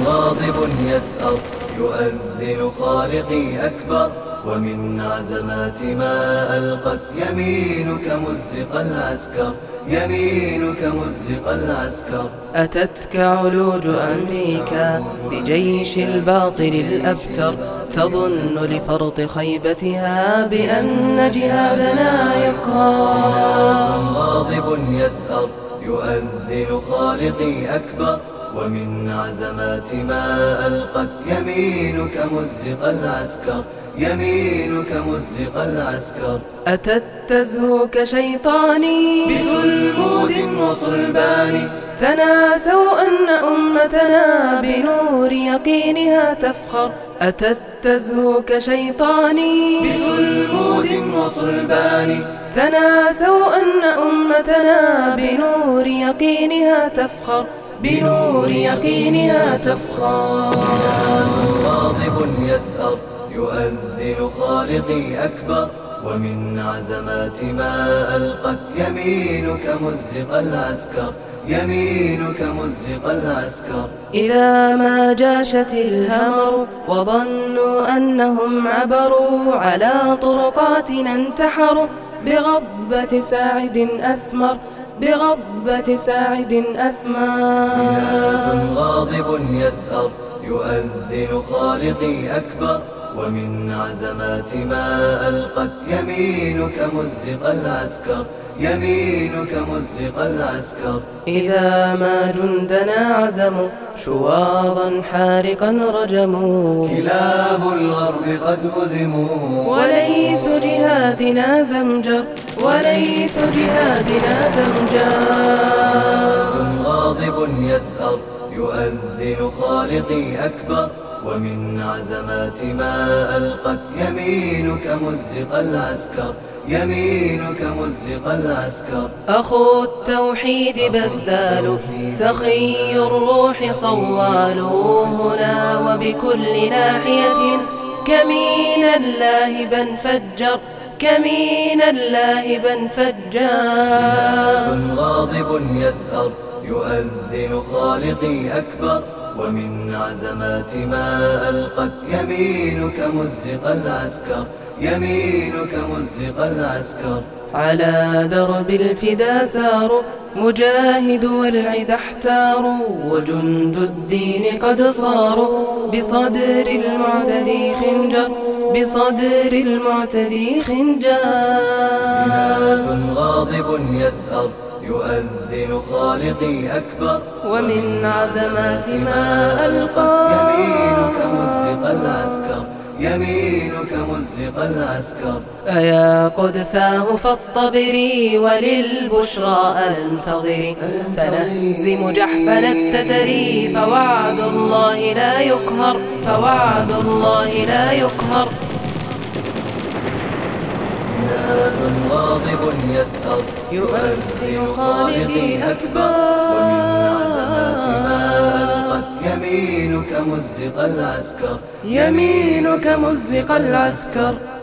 غاضب يسأر يؤذن خالقي أكبر، ومن عزمات ما ألقت يمينك مزق العسكر، يمينك مزق العسكر. أتتك علوج أمريكا بجيش الباطل الأبتر، تظن لفرط خيبتها بأن جهادنا يقهر. غاضب يسأر يؤذن خالقي أكبر، ومن عزمات ما ألقت يمينك مزق العسكر، يمينك مزق العسكر. أتت تزهو كشيطاني بتلمود وصلبان، تناسوا أن أمتنا بنور يقينها تفخر. أتت تزهو كشيطاني بتلمود وصلبان، تناسوا أن أمتنا بنور يقينها تفخر، بنور يقينها تفخر. غاضب يسأر يؤذن خالقي أكبر، ومن عزمات ما ألقت يمينك مزق العسكر، يمينك مزق العسكر. إذا ما جاشت الهمر وظنوا أنهم عبروا، على طرقاتنا انتحروا بغضبة ساعد أسمر، بغضبة ساعد أسمر. غاضب يسأر يؤذن خالقي أكبر، ومن عزمات ما ألقت يمينك مزق العسكر، يمينك مزق العسكر. إذا ما جندنا عزموا شواظا حارقا رجموا، كلاب الغرب قد هزموا، وليث جهادنا زمجر، وليث جهادنا زمجر. غاضب يسأر يؤذن خالقي أكبر، ومن عزمات ما ألقت يمينك مزق العسكر، يمينك مزق العسكر. أخو التوحيد بذال سخي الروح صوال، هنا وبكل ناحية كمين اللهبا فجر، كمين اللهبا فجر. غاضب يسأر يؤذن خالقي أكبر، ومن عزمات ما ألقت يمينك مزق العسكر، يمينك مزق العسكر. على درب الفدا ساروا مجاهد والعدا احتاروا، وجند الدين قد صاروا بصدر المعتدي خنجر، بصدر المعتدي خنجر. غاضب يسأر يؤذن خالقي أكبر، ومن عزمات ما ألقى يمينك مزق العسكر، يمينك مزق العسكر. أيا قدساه فاصطبري وللبشرى ألا انتظري، سنهزم جحفل التتري فوعد الله لا يقهر، فوعد الله لا يقهر. غاضب يسأر يؤذن خالقي أكبر، ومن عزمات ما ألقت يمينك مزق العسكر، يمينك مزق العسكر.